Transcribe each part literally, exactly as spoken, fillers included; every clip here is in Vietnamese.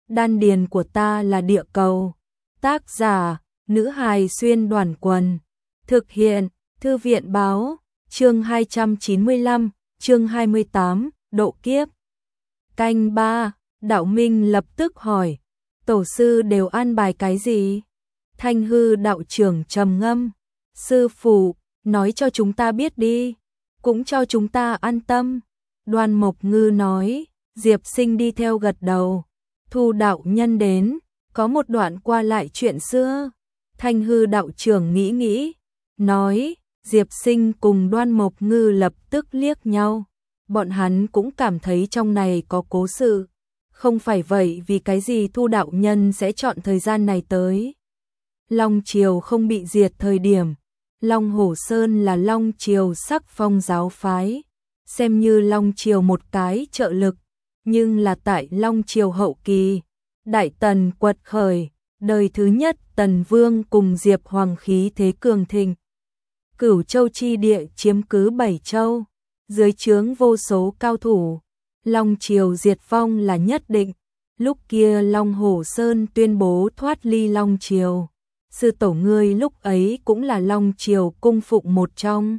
Đan điền của ta là địa cầu. Tác giả, nữ hài xuyên đoàn quần. Thực hiện, thư viện báo, chương hai trăm chín mươi lăm, chương hai mươi tám, độ kiếp. Canh ba, Đạo Minh lập tức hỏi, tổ sư đều an bài cái gì? Thanh hư đạo trưởng trầm ngâm, sư phụ, nói cho chúng ta biết đi, cũng cho chúng ta an tâm. Đoan Mộc Ngư nói, Diệp Sinh đi theo gật đầu. Thu đạo nhân đến, có một đoạn qua lại chuyện xưa. Thanh hư đạo trưởng nghĩ nghĩ, nói, Diệp Sinh cùng Đoan Mộc Ngư lập tức liếc nhau. Bọn hắn cũng cảm thấy trong này có cố sự. Không phải vậy vì cái gì Thu đạo nhân sẽ chọn thời gian này tới. Long Triều không bị diệt thời điểm. Long Hổ Sơn là Long Triều sắc phong giáo phái. Xem như Long Triều một cái trợ lực. Nhưng là tại Long Triều hậu kỳ. Đại Tần quật khởi. Đời thứ nhất Tần Vương cùng Diệp Hoàng khí thế cường thịnh. Cửu Châu chi địa chiếm cứ bảy châu. Dưới trướng vô số cao thủ. Long Triều diệt vong là nhất định. Lúc kia Long Hổ Sơn tuyên bố thoát ly Long Triều. Sư tổ ngươi lúc ấy cũng là Long Triều cung phụng một trong.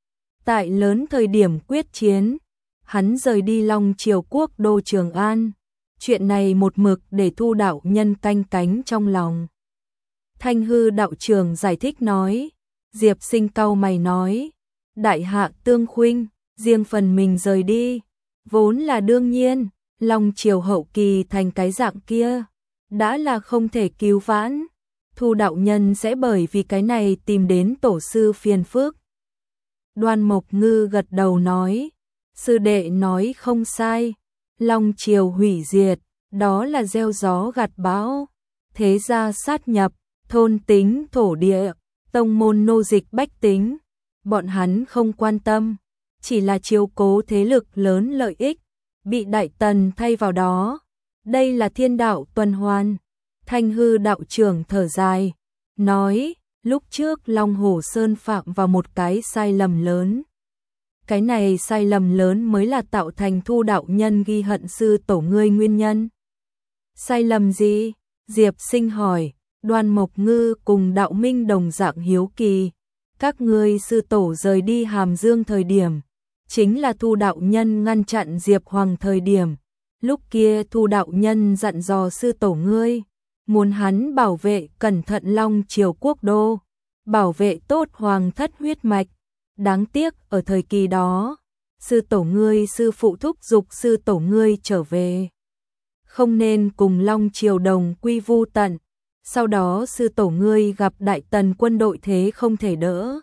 Tại lớn thời điểm quyết chiến, hắn rời đi Long Triều quốc đô Trường An. Chuyện này một mực để Thu đạo nhân canh cánh trong lòng. Thanh hư đạo trưởng giải thích nói, Diệp Sinh cau mày nói, đại hạ tương khuynh, riêng phần mình rời đi, vốn là đương nhiên, Long Triều hậu kỳ thành cái dạng kia, đã là không thể cứu vãn. Thu đạo nhân sẽ bởi vì cái này tìm đến tổ sư phiền phức. Đoan Mộc Ngư gật đầu nói, sư đệ nói không sai, Long Triều hủy diệt, đó là gieo gió gặt bão, thế gia sát nhập, thôn tính thổ địa, tông môn nô dịch bách tính, bọn hắn không quan tâm, chỉ là chiếu cố thế lực lớn lợi ích, bị Đại Tần thay vào đó, đây là thiên đạo tuần hoàn. Thanh hư đạo trưởng thở dài, nói, lúc trước Long Hổ Sơn phạm vào một cái sai lầm lớn. Cái này sai lầm lớn mới là tạo thành Thu đạo nhân ghi hận sư tổ ngươi nguyên nhân. Sai lầm gì? Diệp Sinh hỏi. Đoan Mộc Ngư cùng Đạo Minh đồng dạng hiếu kỳ. Các ngươi sư tổ rời đi Hàm Dương thời điểm, chính là Thu đạo nhân ngăn chặn Diệp Hoàng thời điểm. Lúc kia Thu đạo nhân dặn dò sư tổ ngươi, muốn hắn bảo vệ cẩn thận Long Triều quốc đô, bảo vệ tốt hoàng thất huyết mạch. Đáng tiếc ở thời kỳ đó, sư tổ ngươi sư phụ thúc giục sư tổ ngươi trở về. Không nên cùng Long Triều đồng quy vu tận. Sau đó sư tổ ngươi gặp Đại Tần quân đội thế không thể đỡ.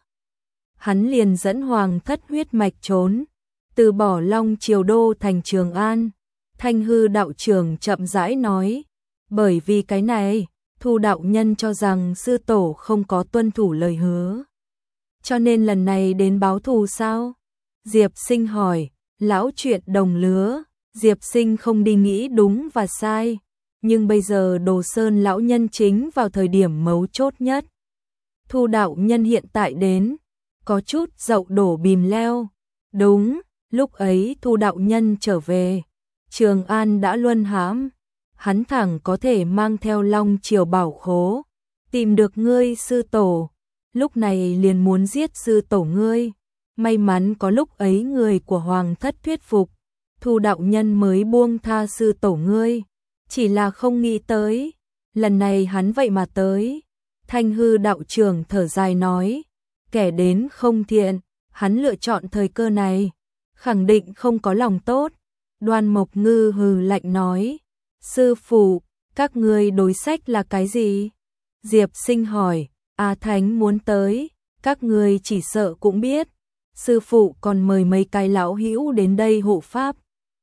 Hắn liền dẫn hoàng thất huyết mạch trốn, từ bỏ Long Triều đô thành Trường An. Thanh hư đạo trưởng chậm rãi nói, bởi vì cái này, Thu đạo nhân cho rằng sư tổ không có tuân thủ lời hứa. Cho nên lần này đến báo thù sao? Diệp Sinh hỏi, lão chuyện đồng lứa, Diệp Sinh không đi nghĩ đúng và sai, nhưng bây giờ Đồ Sơn lão nhân chính vào thời điểm mấu chốt nhất. Thu đạo nhân hiện tại đến, có chút dậu đổ bìm leo. Đúng, lúc ấy Thu đạo nhân trở về, Trường An đã luân hãm, hắn thẳng có thể mang theo Long Triều bảo khố, tìm được ngươi sư tổ. Lúc này liền muốn giết sư tổ ngươi. May mắn có lúc ấy người của hoàng thất thuyết phục, Thu đạo nhân mới buông tha sư tổ ngươi. Chỉ là không nghĩ tới, lần này hắn vậy mà tới. Thanh hư đạo trưởng thở dài nói, kẻ đến không thiện, hắn lựa chọn thời cơ này, khẳng định không có lòng tốt. Đoan Mộc Ngư hừ lạnh nói, sư phụ, các ngươi đối sách là cái gì? Diệp Sinh hỏi, A Thánh muốn tới, các ngươi chỉ sợ cũng biết. Sư phụ còn mời mấy cái lão hữu đến đây hộ pháp.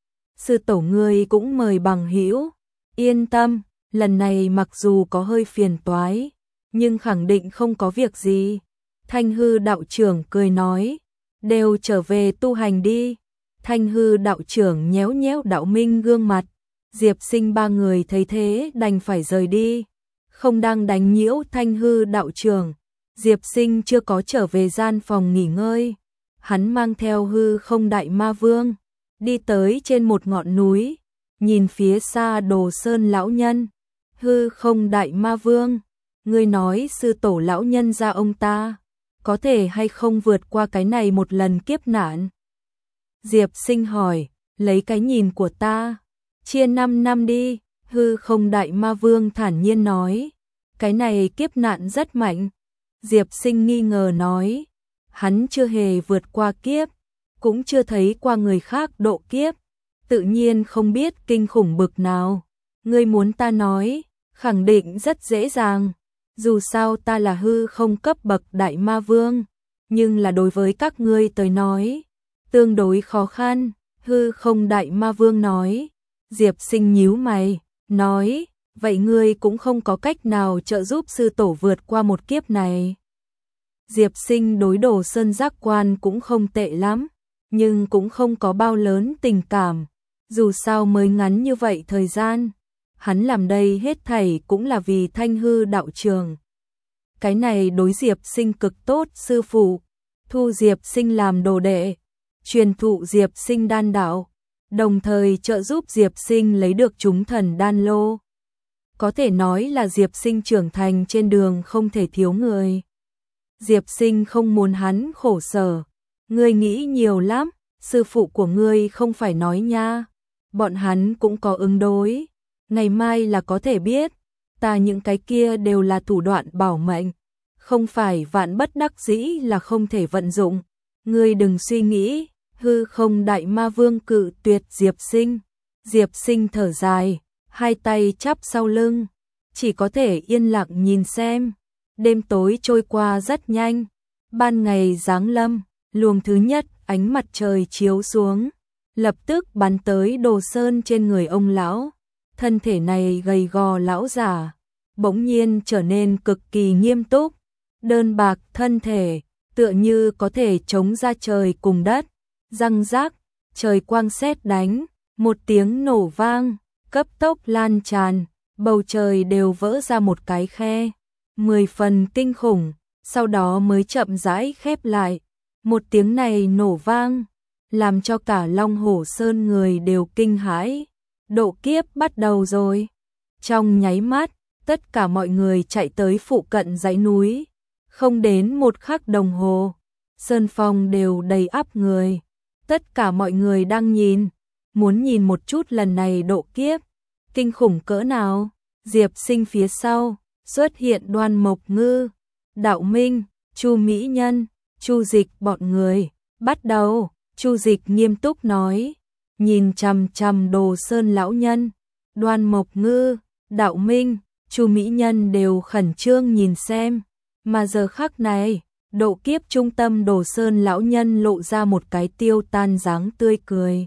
Sư tổ ngươi cũng mời bằng hữu. Yên tâm, lần này mặc dù có hơi phiền toái, nhưng khẳng định không có việc gì. Thanh hư đạo trưởng cười nói, đều trở về tu hành đi. Thanh hư đạo trưởng nhéo nhéo Đạo Minh gương mặt. Diệp Sinh ba người thấy thế đành phải rời đi. Không đang đánh nhiễu Thanh hư đạo trưởng, Diệp Sinh chưa có trở về gian phòng nghỉ ngơi. Hắn mang theo hư không đại ma vương, đi tới trên một ngọn núi. nhìn phía xa Đồ Sơn lão nhân. Hư Không Đại Ma Vương, ngươi nói sư tổ lão nhân gia ông ta có thể hay không vượt qua cái này một lần kiếp nạn? Diệp Sinh hỏi, lấy cái nhìn của ta, chia năm năm đi. Hư Không Đại Ma Vương thản nhiên nói, cái này kiếp nạn rất mạnh. Diệp Sinh nghi ngờ nói, hắn chưa hề vượt qua kiếp, cũng chưa thấy qua người khác độ kiếp, tự nhiên không biết kinh khủng bực nào. Ngươi muốn ta nói, khẳng định rất dễ dàng, dù sao ta là hư không cấp bậc Đại Ma Vương, nhưng là đối với các ngươi tới nói, tương đối khó khăn. Hư Không Đại Ma Vương nói. Diệp Sinh nhíu mày, nói, vậy ngươi cũng không có cách nào trợ giúp sư tổ vượt qua một kiếp này. Diệp Sinh đối Đồ Sơn giác quan cũng không tệ lắm, nhưng cũng không có bao lớn tình cảm, dù sao mới ngắn như vậy thời gian, hắn làm đây hết thảy cũng là vì Thanh Hư đạo trường. Cái này đối Diệp Sinh cực tốt, sư phụ thu Diệp Sinh làm đồ đệ, truyền thụ Diệp Sinh đan đạo, đồng thời trợ giúp Diệp Sinh lấy được chúng thần đan lô. Có thể nói là Diệp Sinh trưởng thành trên đường không thể thiếu người. Diệp Sinh không muốn hắn khổ sở. Ngươi nghĩ nhiều lắm, sư phụ của ngươi không phải nói nha, bọn hắn cũng có ứng đối, ngày mai là có thể biết, ta những cái kia đều là thủ đoạn bảo mệnh, không phải vạn bất đắc dĩ là không thể vận dụng. Ngươi đừng suy nghĩ. Hư Không Đại Ma Vương cự tuyệt Diệp Sinh. Diệp Sinh thở dài, hai tay chắp sau lưng, chỉ có thể yên lặng nhìn xem. Đêm tối trôi qua rất nhanh, ban ngày giáng lâm, luồng thứ nhất ánh mặt trời chiếu xuống, lập tức bắn tới Đồ Sơn trên người ông lão. Thân thể này gầy gò lão giả, bỗng nhiên trở nên cực kỳ nghiêm túc, đơn bạc thân thể, tựa như có thể chống ra trời cùng đất. Răng rác, trời quang sét đánh, một tiếng nổ vang, cấp tốc lan tràn, bầu trời đều vỡ ra một cái khe, mười phần kinh khủng, sau đó mới chậm rãi khép lại. Một tiếng này nổ vang, làm cho cả Long Hổ Sơn người đều kinh hãi. Độ kiếp bắt đầu rồi. Trong nháy mắt, tất cả mọi người chạy tới phụ cận dãy núi, không đến một khắc đồng hồ, sơn phong đều đầy ắp người. Tất cả mọi người đang nhìn, muốn nhìn một chút lần này độ kiếp, kinh khủng cỡ nào. Diệp Sinh phía sau, xuất hiện Đoan Mộc Ngư, Đạo Minh, Chu Mỹ Nhân, Chu Dịch bọn người. Bắt đầu, Chu Dịch nghiêm túc nói, nhìn chằm chằm Đồ Sơn lão nhân. Đoan Mộc Ngư, Đạo Minh, Chu Mỹ Nhân đều khẩn trương nhìn xem, mà giờ khắc này, độ kiếp trung tâm Đồ Sơn lão nhân lộ ra một cái tiêu tan dáng tươi cười.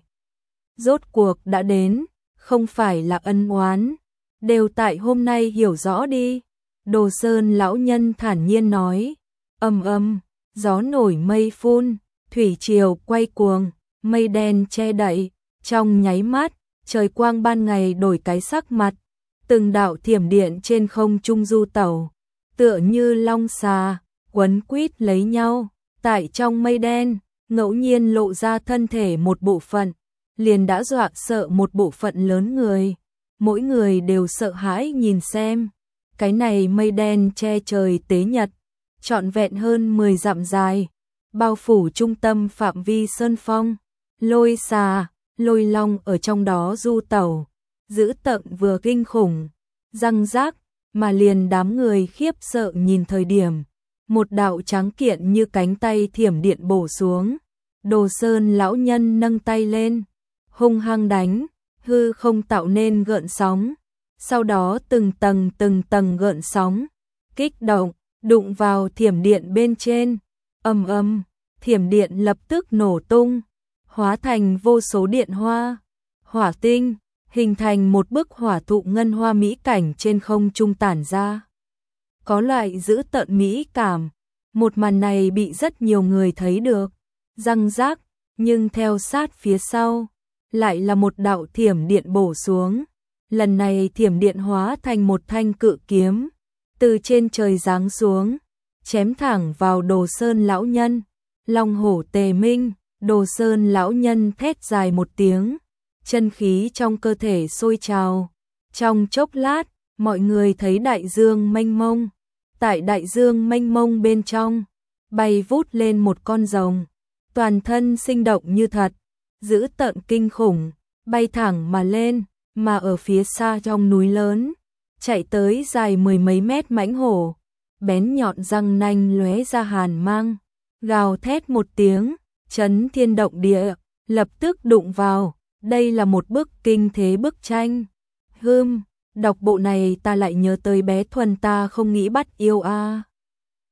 Rốt cuộc đã đến, không phải là ân oán, đều tại hôm nay hiểu rõ đi. Đồ Sơn lão nhân thản nhiên nói, ầm ầm, gió nổi mây phun, thủy triều quay cuồng, mây đen che đậy, trong nháy mắt, trời quang ban ngày đổi cái sắc mặt, từng đạo thiểm điện trên không trung du tẩu, tựa như long xà quấn quýt lấy nhau, tại trong mây đen, ngẫu nhiên lộ ra thân thể một bộ phận, liền đã dọa sợ một bộ phận lớn người. Mỗi người đều sợ hãi nhìn xem, cái này mây đen che trời tế nhật, trọn vẹn hơn mười dặm dài, bao phủ trung tâm phạm vi sơn phong, lôi xà, lôi long ở trong đó du tẩu, dữ tợn vừa kinh khủng, răng rác, mà liền đám người khiếp sợ nhìn thời điểm. Một đạo trắng kiện như cánh tay thiểm điện bổ xuống, Đồ Sơn lão nhân nâng tay lên, hung hăng đánh, hư không tạo nên gợn sóng, sau đó từng tầng từng tầng gợn sóng, kích động, đụng vào thiểm điện bên trên, ầm ầm, thiểm điện lập tức nổ tung, hóa thành vô số điện hoa, hỏa tinh, hình thành một bức hỏa thụ ngân hoa mỹ cảnh trên không trung tản ra. Có loại giữ tợn mỹ cảm, một màn này bị rất nhiều người thấy được, răng rác, nhưng theo sát phía sau, lại là một đạo thiểm điện bổ xuống. Lần này thiểm điện hóa thành một thanh cự kiếm, từ trên trời giáng xuống, chém thẳng vào Đồ Sơn lão nhân. Long hổ tề minh, Đồ Sơn lão nhân thét dài một tiếng, chân khí trong cơ thể sôi trào. Trong chốc lát, mọi người thấy đại dương mênh mông. Tại đại dương mênh mông bên trong, bay vút lên một con rồng, toàn thân sinh động như thật, dữ tợn kinh khủng, bay thẳng mà lên, mà ở phía xa trong núi lớn, chạy tới dài mười mấy mét mãnh hổ, bén nhọn răng nanh lóe ra hàn mang, gào thét một tiếng, chấn thiên động địa, lập tức đụng vào, đây là một bức kinh thế bức tranh. Hừm, đọc bộ này ta lại nhớ tới bé Thuần ta không nghĩ bắt yêu a.